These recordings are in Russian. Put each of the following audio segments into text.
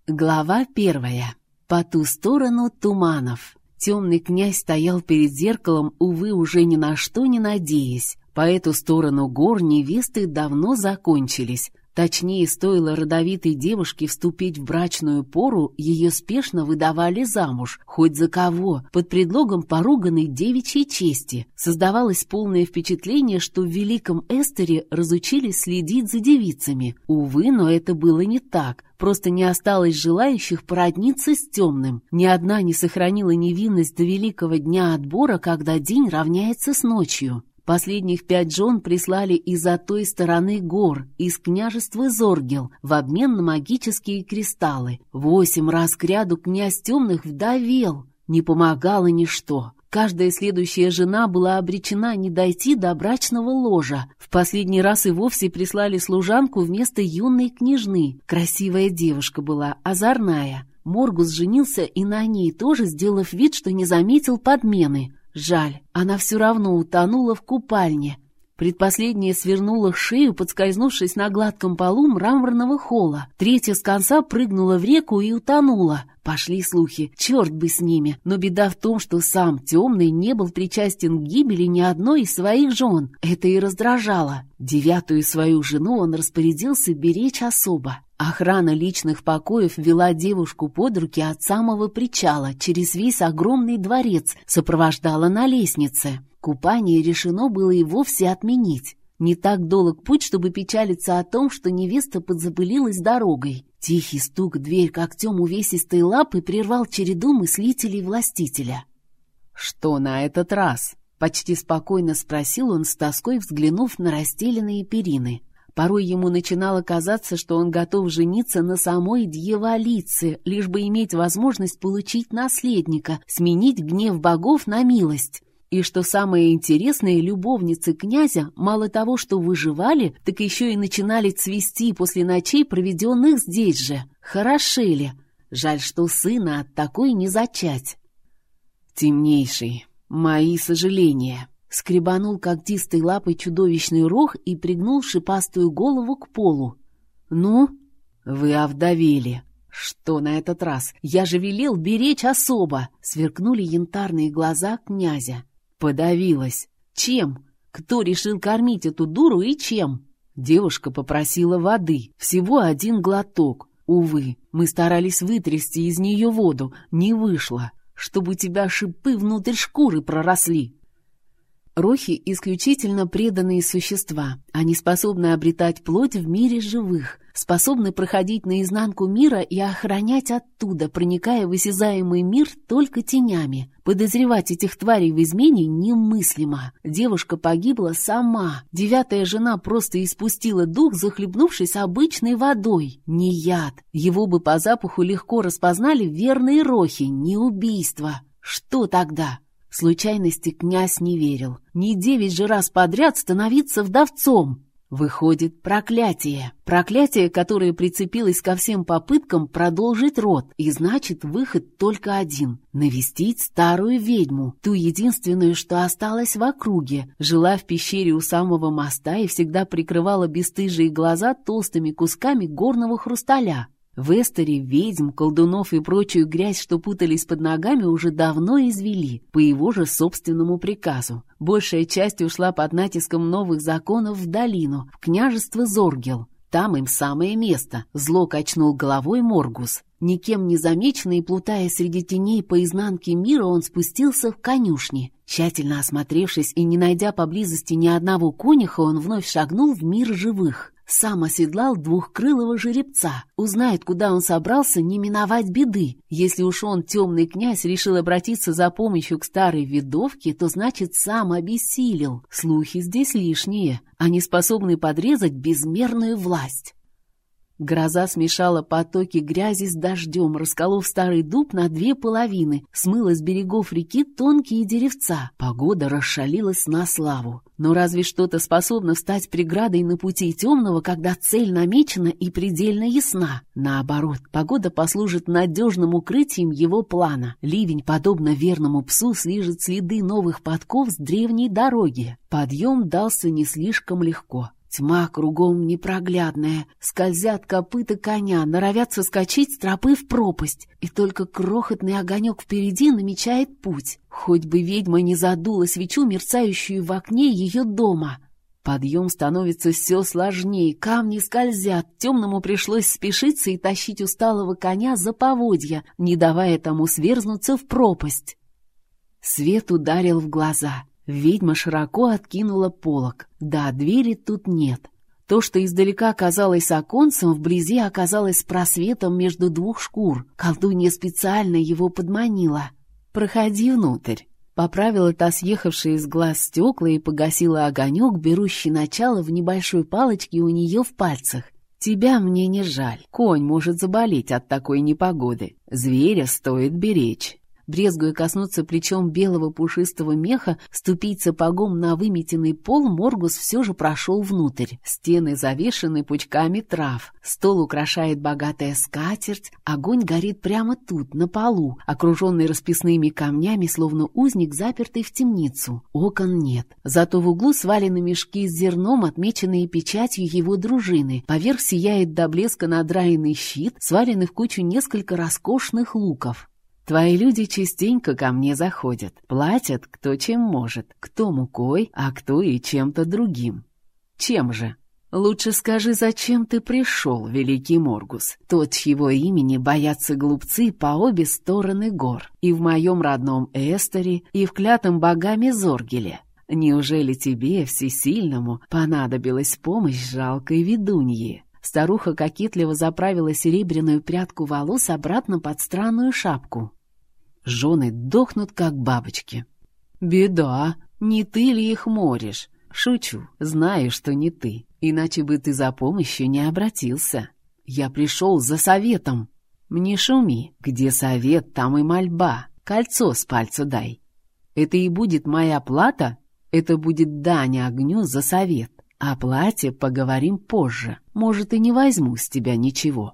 Глава 1. По ту сторону туманов. Темный князь стоял перед зеркалом, увы, уже ни на что не надеясь. По эту сторону гор невесты давно закончились. Точнее, стоило родовитой девушке вступить в брачную пору, ее спешно выдавали замуж, хоть за кого, под предлогом поруганной девичьей чести. Создавалось полное впечатление, что в Великом Эстере разучились следить за девицами. Увы, но это было не так. Просто не осталось желающих породниться с темным. Ни одна не сохранила невинность до великого дня отбора, когда день равняется с ночью. Последних 5 жен прислали из-за той стороны гор, из княжества Зоргел, в обмен на магические кристаллы. 8 раз кряду князь темных вдовел. Не помогало ничто. Каждая следующая жена была обречена не дойти до брачного ложа. В последний раз и вовсе прислали служанку вместо юной княжны. Красивая девушка была, озорная. Моргус женился и на ней тоже, сделав вид, что не заметил подмены. Жаль, она все равно утонула в купальне. Предпоследняя свернула шею, подскользнувшись на гладком полу мраморного холла. Третья с конца прыгнула в реку и утонула. Пошли слухи, черт бы с ними. Но беда в том, что сам темный не был причастен к гибели ни одной из своих жен. Это и раздражало. 9-ю свою жену он распорядился беречь особо. Охрана личных покоев вела девушку под руки от самого причала, через весь огромный дворец, сопровождала на лестнице. Купание решено было и вовсе отменить. Не так долг путь, чтобы печалиться о том, что невеста подзапылилась дорогой. Тихий стук в дверь когтем увесистой лапы прервал череду мыслителей властителя. «Что на этот раз?» — почти спокойно спросил он, с тоской взглянув на расстеленные перины. Порой ему начинало казаться, что он готов жениться на самой дьяволице, лишь бы иметь возможность получить наследника, сменить гнев богов на милость. И что самое интересное, любовницы князя мало того, что выживали, так еще и начинали цвести после ночей, проведенных здесь же. Хорошели. Жаль, что сына от такой не зачать. «Темнейший, мои сожаления». Скребанул когтистой лапой чудовищный рог и пригнул шипастую голову к полу. «Ну, вы овдовели. Что на этот раз? Я же велел беречь особо!» Сверкнули янтарные глаза князя. «Подавилась. Чем? Кто решил кормить эту дуру и чем?» Девушка попросила воды. Всего 1 глоток. Увы, мы старались вытрясти из нее воду. Не вышло. Чтобы у тебя шипы внутрь шкуры проросли. Рохи — исключительно преданные существа. Они способны обретать плоть в мире живых, способны проходить наизнанку мира и охранять оттуда, проникая в осязаемый мир только тенями. Подозревать этих тварей в измене немыслимо. Девушка погибла сама. 9-я жена просто испустила дух, захлебнувшись обычной водой. Не яд. Его бы по запаху легко распознали верные рохи, не убийство. Что тогда? Случайности князь не верил. Не 9 же раз подряд становиться вдовцом. Выходит, проклятие. Проклятие, которое прицепилось ко всем попыткам продолжить род. И значит, выход только один. Навестить старую ведьму. Ту единственную, что осталась в округе. Жила в пещере у самого моста и всегда прикрывала бесстыжие глаза толстыми кусками горного хрусталя. В Эстере ведьм, колдунов и прочую грязь, что путались под ногами, уже давно извели, по его же собственному приказу. Большая часть ушла под натиском новых законов в долину, в княжество Зоргел. Там им самое место, зло качнул головой Моргус. Никем не замеченный, плутая среди теней по изнанке мира, он спустился в конюшни. Тщательно осмотревшись и не найдя поблизости ни одного конюха, он вновь шагнул в мир живых. Сам оседлал двухкрылого жеребца. Узнает, куда он собрался, не миновать беды. Если уж он, темный князь, решил обратиться за помощью к старой ведовке, то значит сам обессилел. Слухи здесь лишние. Они способны подрезать безмерную власть. Гроза смешала потоки грязи с дождем, расколов старый дуб на 2 половины, смыла с берегов реки тонкие деревца. Погода расшалилась на славу. Но разве что-то способно встать преградой на пути темного, когда цель намечена и предельно ясна? Наоборот, погода послужит надежным укрытием его плана. Ливень, подобно верному псу, слижет следы новых подков с древней дороги. Подъем дался не слишком легко. Тьма кругом непроглядная, скользят копыта коня, норовят соскочить с тропы в пропасть, и только крохотный огонек впереди намечает путь. Хоть бы ведьма не задула свечу, мерцающую в окне ее дома. Подъем становится все сложнее, камни скользят, темному пришлось спешиться и тащить усталого коня за поводья, не давая тому сверзнуться в пропасть. Свет ударил в глаза. Ведьма широко откинула полог. Да, двери тут нет. То, что издалека казалось оконцем, вблизи оказалось просветом между двух шкур. Колдунья специально его подманила. «Проходи внутрь», — поправила та съехавшие с глаз стекла и погасила огонек, берущий начало в небольшой палочке у нее в пальцах. «Тебя мне не жаль. Конь может заболеть от такой непогоды. Зверя стоит беречь». Брезгуя коснуться плечом белого пушистого меха, ступить сапогом на выметенный пол, Моргус все же прошел внутрь. Стены завешаны пучками трав, стол украшает богатая скатерть, огонь горит прямо тут, на полу, окруженный расписными камнями, словно узник, запертый в темницу. Окон нет, зато в углу свалены мешки с зерном, отмеченные печатью его дружины. Поверх сияет до блеска надраенный щит, сваленный в кучу несколько роскошных луков. Твои люди частенько ко мне заходят, платят кто чем может, кто мукой, а кто и чем-то другим. Чем же? Лучше скажи, зачем ты пришел, великий Моргус, тот, чьего имени боятся глупцы по обе стороны гор, и в моем родном Эстере, и в клятом богами Зоргеле. Неужели тебе, всесильному, понадобилась помощь жалкой ведуньи?» Старуха кокетливо заправила серебряную прядку волос обратно под странную шапку. Жены дохнут, как бабочки. «Беда, не ты ли их моришь?» «Шучу, знаю, что не ты, иначе бы ты за помощью не обратился. Я пришел за советом». «Не шуми, где совет, там и мольба. Кольцо с пальца дай». «Это и будет моя плата?» «Это будет дань огню за совет. О плате поговорим позже. Может, и не возьму с тебя ничего».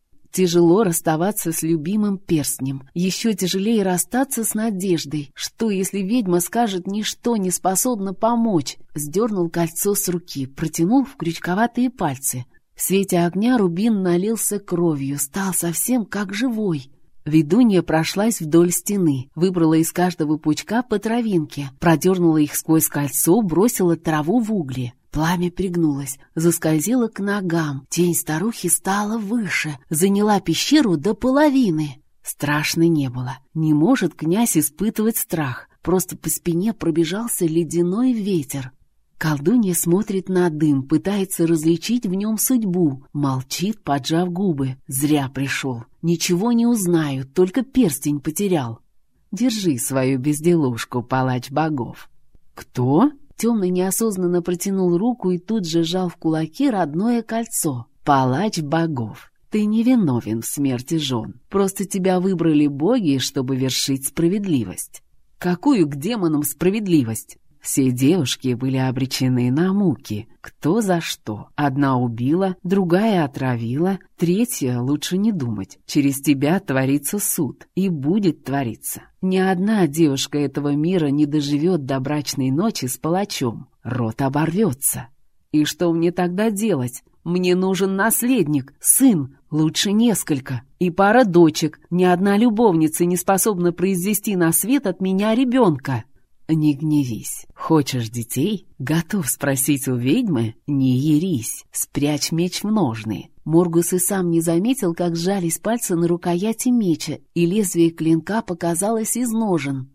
Тяжело расставаться с любимым перстнем. Еще тяжелее расстаться с надеждой. Что, если ведьма скажет, ничто не способно помочь? Сдернул кольцо с руки, протянул в крючковатые пальцы. В свете огня рубин налился кровью, стал совсем как живой. Ведунья прошлась вдоль стены, выбрала из каждого пучка по травинке, продернула их сквозь кольцо, бросила траву в угли. Пламя пригнулось, заскользило к ногам, тень старухи стала выше, заняла пещеру до половины. Страшно не было, не может князь испытывать страх, просто по спине пробежался ледяной ветер. Колдунья смотрит на дым, пытается различить в нем судьбу, молчит, поджав губы. Зря пришел, ничего не узнаю, только перстень потерял. Держи свою безделушку, палач богов. Кто? Темный неосознанно протянул руку и тут же сжал в кулаке родное кольцо. «Палач богов, ты не виновен в смерти жен. Просто тебя выбрали боги, чтобы вершить справедливость». «Какую к демонам справедливость?» Все девушки были обречены на муки. Кто за что. Одна убила, другая отравила, третья лучше не думать. Через тебя творится суд. И будет твориться. Ни одна девушка этого мира не доживет до брачной ночи с палачом. Род оборвется. И что мне тогда делать? Мне нужен наследник, сын, лучше несколько. И пара дочек. Ни одна любовница не способна произвести на свет от меня ребенка. Не гневись. Хочешь детей? Готов спросить у ведьмы? Не ерись. Спрячь меч в ножны. Моргус и сам не заметил, как сжались пальцы на рукояти меча, и лезвие клинка показалось из ножен.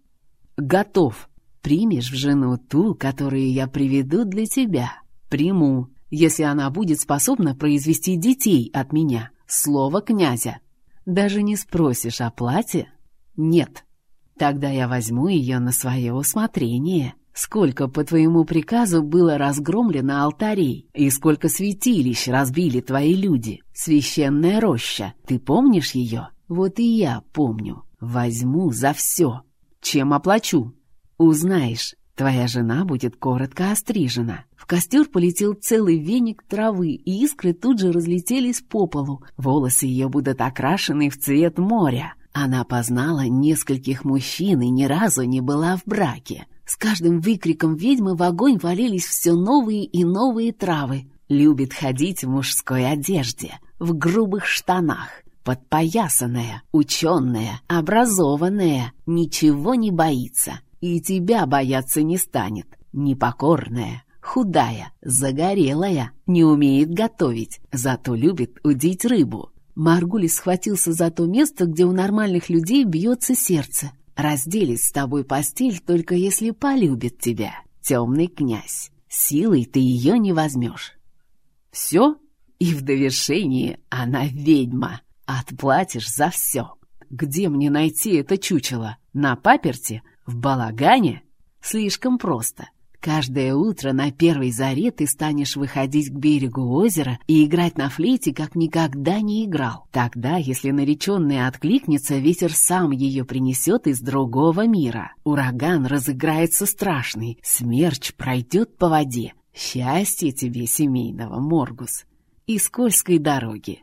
Готов. Примешь в жену ту, которую я приведу для тебя? Приму, если она будет способна произвести детей от меня. Слово князя. Даже не спросишь о плате? Нет. Тогда я возьму ее на свое усмотрение. Сколько по твоему приказу было разгромлено алтарей, и сколько святилищ разбили твои люди. Священная роща, ты помнишь ее? Вот и я помню. Возьму за все. Чем оплачу? Узнаешь. Твоя жена будет коротко острижена. В костер полетел целый веник травы, и искры тут же разлетелись по полу. Волосы ее будут окрашены в цвет моря. Она познала нескольких мужчин и ни разу не была в браке. С каждым выкриком ведьмы в огонь валились все новые и новые травы. Любит ходить в мужской одежде, в грубых штанах, подпоясанная, ученая, образованная, ничего не боится и тебя бояться не станет, непокорная, худая, загорелая, не умеет готовить, зато любит удить рыбу. Маргулис схватился за то место, где у нормальных людей бьется сердце. Разделит с тобой постель, только если полюбит тебя, темный князь. Силой ты ее не возьмешь. Все? И в довершении она ведьма. Отплатишь за все. Где мне найти это чучело? На паперти? В балагане? Слишком просто. Каждое утро на первой заре ты станешь выходить к берегу озера и играть на флейте, как никогда не играл. Тогда, если нареченная откликнется, ветер сам ее принесет из другого мира. Ураган разыграется страшный, смерч пройдет по воде. Счастье тебе семейного, Моргус, и скользкой дороги.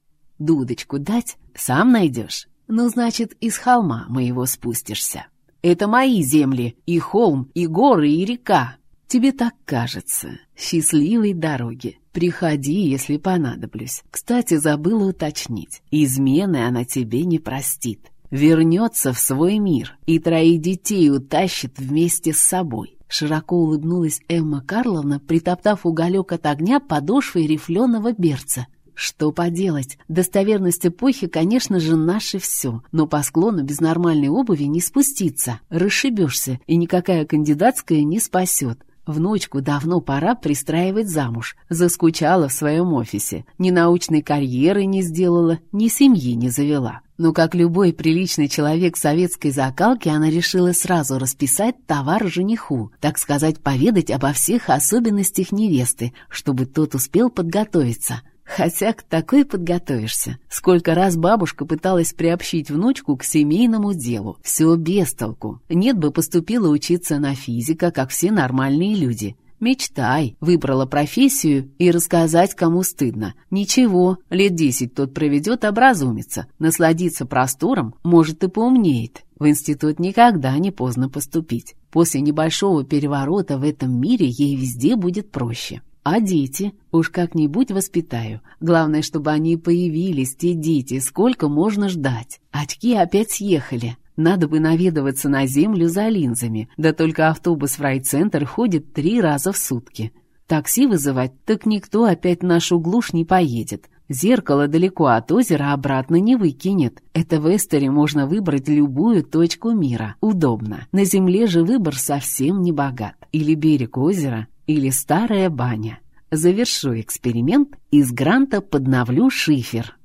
Дудочку дать? Сам найдешь? Ну, значит, из холма моего спустишься. Это мои земли, и холм, и горы, и река. Тебе так кажется. Счастливой дороги. Приходи, если понадоблюсь. Кстати, забыла уточнить. Измены она тебе не простит. Вернется в свой мир и 3 детей утащит вместе с собой. Широко улыбнулась Эмма Карловна, притоптав уголек от огня подошвой рифленого берца. Что поделать, достоверность эпохи, конечно же, наше все, но по склону без нормальной обуви не спуститься, расшибешься, и никакая кандидатская не спасет. Внучку давно пора пристраивать замуж, заскучала в своем офисе, ни научной карьеры не сделала, ни семьи не завела. Но как любой приличный человек советской закалки, она решила сразу расписать товар жениху, так сказать, поведать обо всех особенностях невесты, чтобы тот успел подготовиться. Хотя к такой подготовишься. Сколько раз бабушка пыталась приобщить внучку к семейному делу. Все без толку. Нет бы поступила учиться на физика, как все нормальные люди. Мечтай, выбрала профессию и рассказать, кому стыдно. Ничего, лет 10 тот проведет, образумится. Насладится простором, может, и поумнеет. В институт никогда не поздно поступить. После небольшого переворота в этом мире ей везде будет проще. А дети? Уж как-нибудь воспитаю. Главное, чтобы они появились, те дети, сколько можно ждать. Очки опять съехали. Надо бы наведываться на землю за линзами. Да только автобус в райцентр ходит 3 раза в сутки. Такси вызывать, так никто опять в нашу глушь не поедет. Зеркало далеко от озера обратно не выкинет. Это в Эстере можно выбрать любую точку мира. Удобно. На земле же выбор совсем не богат. Или берег озера, или старая баня. Завершу эксперимент, из гранта подновлю шифер.